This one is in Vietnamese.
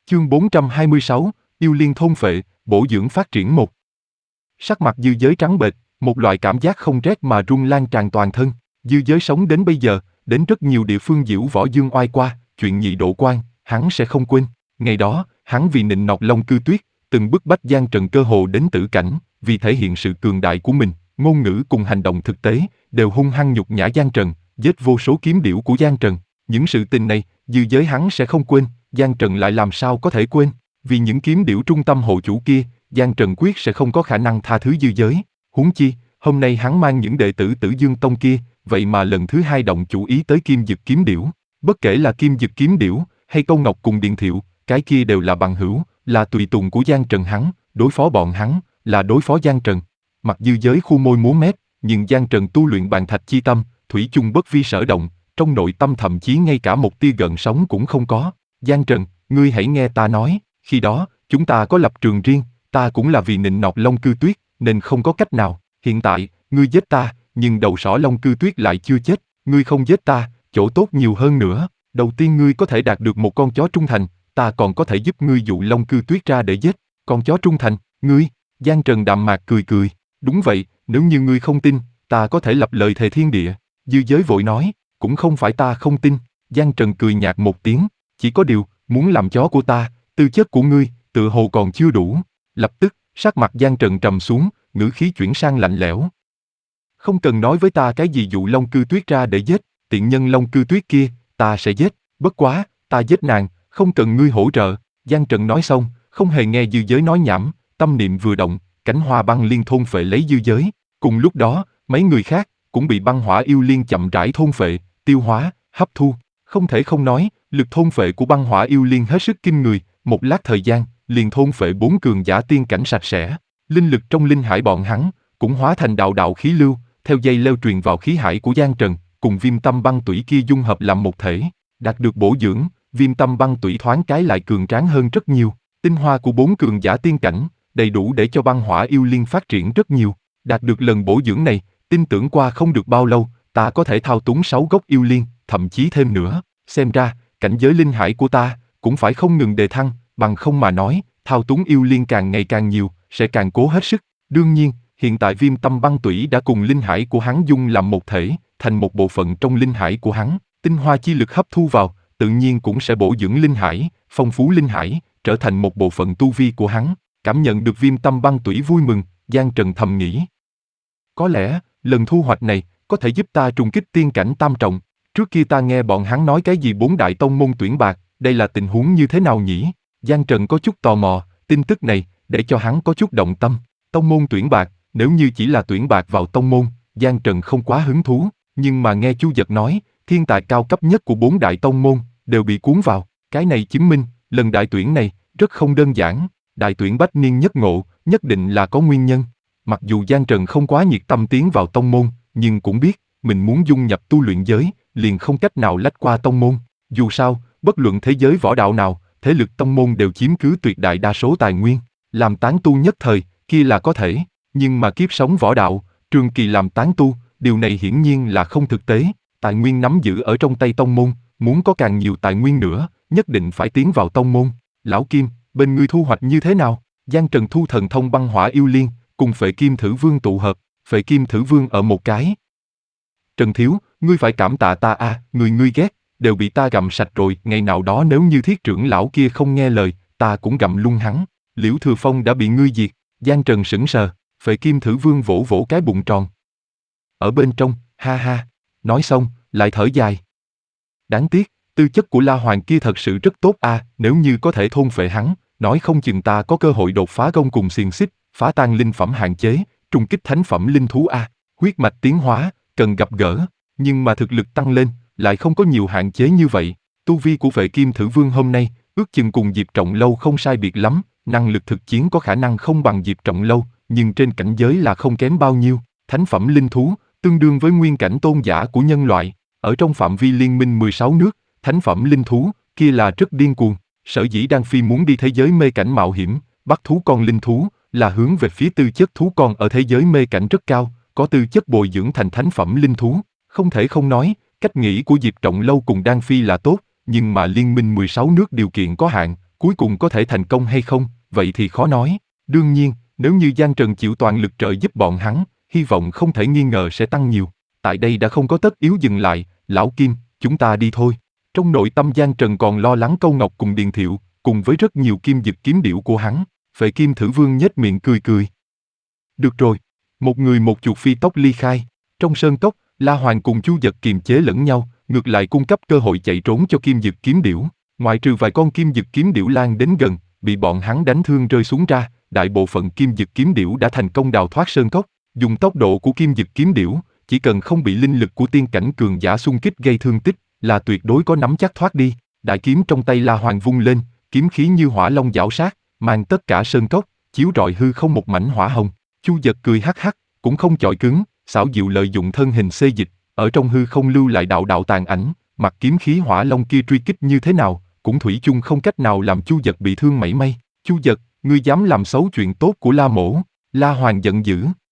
Chương 426, yêu liên thôn phệ, bổ dưỡng phát triển 1. Sắc mặt Dư Giới trắng bệch, một loại cảm giác không rét mà run lan tràn toàn thân. Dư Giới sống đến bây giờ, đến rất nhiều địa phương diễu võ dương oai qua, chuyện nhị độ quan, hắn sẽ không quên. Ngày đó, hắn vì nịnh nọt Long Cư Tuyết, từng bức bách Giang Trần cơ hồ đến tử cảnh, vì thể hiện sự cường đại của mình, ngôn ngữ cùng hành động thực tế, đều hung hăng nhục nhã Giang Trần, giết vô số kiếm điểu của Giang Trần. Những sự tình này, Dư Giới hắn sẽ không quên, Giang Trần lại làm sao có thể quên. Vì những kiếm điểu trung tâm hộ chủ kia, Giang Trần quyết sẽ không có khả năng tha thứ Dư Giới. Huống chi, hôm nay hắn mang những đệ tử Tử Dương Tông kia, vậy mà lần thứ hai động chủ ý tới Kim Dực kiếm điểu. Bất kể là Kim Dực kiếm điểu, hay Câu Ngọc cùng Điền Thiệu, cái kia đều là bằng hữu, là tùy tùng của Giang Trần hắn, đối phó bọn hắn, là đối phó Giang Trần. Mặc Dư Giới khu môi múa mép, nhưng Giang Trần tu luyện bàn thạch chi tâm, thủy chung bất vi sở động, trong nội tâm thậm chí ngay cả một tia gợn sóng cũng không có. Giang Trần, ngươi hãy nghe ta nói, khi đó, chúng ta có lập trường riêng, ta cũng là vì nịnh nọt Long Cư Tuyết, nên không có cách nào. Hiện tại, ngươi giết ta, nhưng đầu sỏ Long Cư Tuyết lại chưa chết, ngươi không giết ta, chỗ tốt nhiều hơn nữa. Đầu tiên ngươi có thể đạt được một con chó trung thành, ta còn có thể giúp ngươi dụ Long Cư Tuyết ra để giết. Con chó trung thành, ngươi? Giang Trần đạm mạc cười cười, đúng vậy, nếu như ngươi không tin, ta có thể lập lời thề thiên địa. Dư Giới vội nói, cũng không phải ta không tin. Giang Trần cười nhạt một tiếng, chỉ có điều, muốn làm chó của ta, tư chất của ngươi, tự hồ còn chưa đủ. Lập tức, sắc mặt Giang Trần trầm xuống, ngữ khí chuyển sang lạnh lẽo. Không cần nói với ta cái gì dụ Long Cư Tuyết ra để giết, tiện nhân Long Cư Tuyết kia, ta sẽ giết, bất quá, ta giết nàng, không cần ngươi hỗ trợ. Giang Trần nói xong, không hề nghe Dư Giới nói nhảm, tâm niệm vừa động, cánh hoa băng liên thôn phệ lấy Dư Giới. Cùng lúc đó, mấy người khác cũng bị băng hỏa yêu liên chậm rãi thôn phệ, tiêu hóa, hấp thu. Không thể không nói, lực thôn phệ của băng hỏa yêu liên hết sức kinh người, một lát thời gian, liền thôn phệ 4 cường giả tiên cảnh sạch sẽ. Linh lực trong linh hải bọn hắn cũng hóa thành đạo đạo khí lưu, theo dây leo truyền vào khí hải của Giang Trần, cùng viêm tâm băng tủy kia dung hợp làm một thể. Đạt được bổ dưỡng, viêm tâm băng tủy thoáng cái lại cường tráng hơn rất nhiều. Tinh hoa của 4 cường giả tiên cảnh, đầy đủ để cho băng hỏa yêu liên phát triển rất nhiều. Đạt được lần bổ dưỡng này, tin tưởng qua không được bao lâu, ta có thể thao túng 6 gốc yêu liên, thậm chí thêm nữa. Xem ra, cảnh giới linh hải của ta cũng phải không ngừng đề thăng, bằng không mà nói, thao túng yêu liên càng ngày càng nhiều, sẽ càng cố hết sức. Đương nhiên, hiện tại viêm tâm băng tủy đã cùng linh hải của hắn dung làm một thể, thành một bộ phận trong linh hải của hắn. Tinh hoa chi lực hấp thu vào, tự nhiên cũng sẽ bổ dưỡng linh hải, phong phú linh hải, trở thành một bộ phận tu vi của hắn. Cảm nhận được viêm tâm băng tủy vui mừng, Giang Trần thầm nghĩ. Có lẽ, lần thu hoạch này, có thể giúp ta trùng kích tiên cảnh tam trọng. Trước kia ta nghe bọn hắn nói cái gì 4 đại tông môn tuyển bạc, đây là tình huống như thế nào nhỉ? Giang Trần có chút tò mò, tin tức này, để cho hắn có chút động tâm. Tông môn tuyển bạc, nếu như chỉ là tuyển bạc vào tông môn, Giang Trần không quá hứng thú, nhưng mà nghe Chu Dật nói, thiên tài cao cấp nhất của 4 đại tông môn, đều bị cuốn vào. Cái này chứng minh, lần đại tuyển này, rất không đơn giản. Đại tuyển bách niên nhất ngộ, nhất định là có nguyên nhân. Mặc dù Giang Trần không quá nhiệt tâm tiến vào tông môn, nhưng cũng biết, mình muốn dung nhập tu luyện giới, liền không cách nào lách qua tông môn. Dù sao, bất luận thế giới võ đạo nào, thế lực tông môn đều chiếm cứ tuyệt đại đa số tài nguyên. Làm tán tu nhất thời, kia là có thể, nhưng mà kiếp sống võ đạo, trường kỳ làm tán tu, điều này hiển nhiên là không thực tế. Tài nguyên nắm giữ ở trong tay tông môn, muốn có càng nhiều tài nguyên nữa, nhất định phải tiến vào tông môn. Lão Kim, bên ngươi thu hoạch như thế nào? Giang Trần thu thần thông băng hỏa yêu liên, cùng Phệ Kim Thử Vương tụ hợp, Phệ Kim Thử Vương ở một cái. Trần Thiếu, ngươi phải cảm tạ ta a, người ngươi ghét, đều bị ta gặm sạch rồi, ngày nào đó nếu như Thiết trưởng lão kia không nghe lời, ta cũng gặm luôn hắn. Liễu Thừa Phong đã bị ngươi diệt. Giang Trần sững sờ, Phệ Kim Thử Vương vỗ vỗ cái bụng tròn. Ở bên trong, ha ha, nói xong, lại thở dài. Đáng tiếc, tư chất của La Hoàng kia thật sự rất tốt a, nếu như có thể thôn phệ hắn, nói không chừng ta có cơ hội đột phá gông cùng xiềng xích, phá tan linh phẩm hạn chế, trùng kích thánh phẩm linh thú a. Huyết mạch tiến hóa, cần gặp gỡ, nhưng mà thực lực tăng lên, lại không có nhiều hạn chế như vậy. Tu vi của Phệ Kim Thử Vương hôm nay, ước chừng cùng Diệp Trọng Lâu không sai biệt lắm, năng lực thực chiến có khả năng không bằng Diệp Trọng Lâu, nhưng trên cảnh giới là không kém bao nhiêu. Thánh phẩm linh thú, tương đương với nguyên cảnh tôn giả của nhân loại, ở trong phạm vi liên minh 16 nước, thánh phẩm linh thú, kia là rất điên cuồng. Sở dĩ Đan Phi muốn đi thế giới mê cảnh mạo hiểm, bắt thú con linh thú, là hướng về phía tư chất thú con ở thế giới mê cảnh rất cao, có tư chất bồi dưỡng thành thánh phẩm linh thú. Không thể không nói, cách nghĩ của Diệp Trọng Lâu cùng Đan Phi là tốt, nhưng mà liên minh 16 nước điều kiện có hạn, cuối cùng có thể thành công hay không, vậy thì khó nói. Đương nhiên, nếu như Giang Trần chịu toàn lực trợ giúp bọn hắn, hy vọng không thể nghi ngờ sẽ tăng nhiều. Tại đây đã không có tất yếu dừng lại, lão Kim, chúng ta đi thôi. Trong nội tâm Giang Trần còn lo lắng Câu Ngọc cùng Điền Thiệu, cùng với rất nhiều kim dực kiếm điểu của hắn. Phệ Kim Thử Vương nhếch miệng cười cười. Được rồi, một người một chuột phi tốc ly khai. Trong sơn cốc, La Hoàng cùng Chu Dật kiềm chế lẫn nhau, ngược lại cung cấp cơ hội chạy trốn cho kim dực kiếm điểu. Ngoại trừ vài con kim dực kiếm điểu lan đến gần, bị bọn hắn đánh thương rơi xuống ra, đại bộ phận kim dực kiếm điểu đã thành công đào thoát sơn cốc. Dùng tốc độ của kim dực kiếm điểu, chỉ cần không bị linh lực của tiên cảnh cường giả xung kích gây thương tích, là tuyệt đối có nắm chắc thoát đi. Đại kiếm trong tay La Hoàng vung lên, kiếm khí như hỏa long giảo sát, mang tất cả sơn cốc, chiếu rọi hư không một mảnh hỏa hồng. Chu Dật cười hắc hắc, cũng không chọi cứng, xảo diệu lợi dụng thân hình xê dịch, ở trong hư không lưu lại đạo đạo tàn ảnh, mặc kiếm khí hỏa long kia truy kích như thế nào, cũng thủy chung không cách nào làm Chu Dật bị thương mảy may. Chu Dật, ngươi dám làm xấu chuyện tốt của La Mỗ? La Hoàng giận dữ.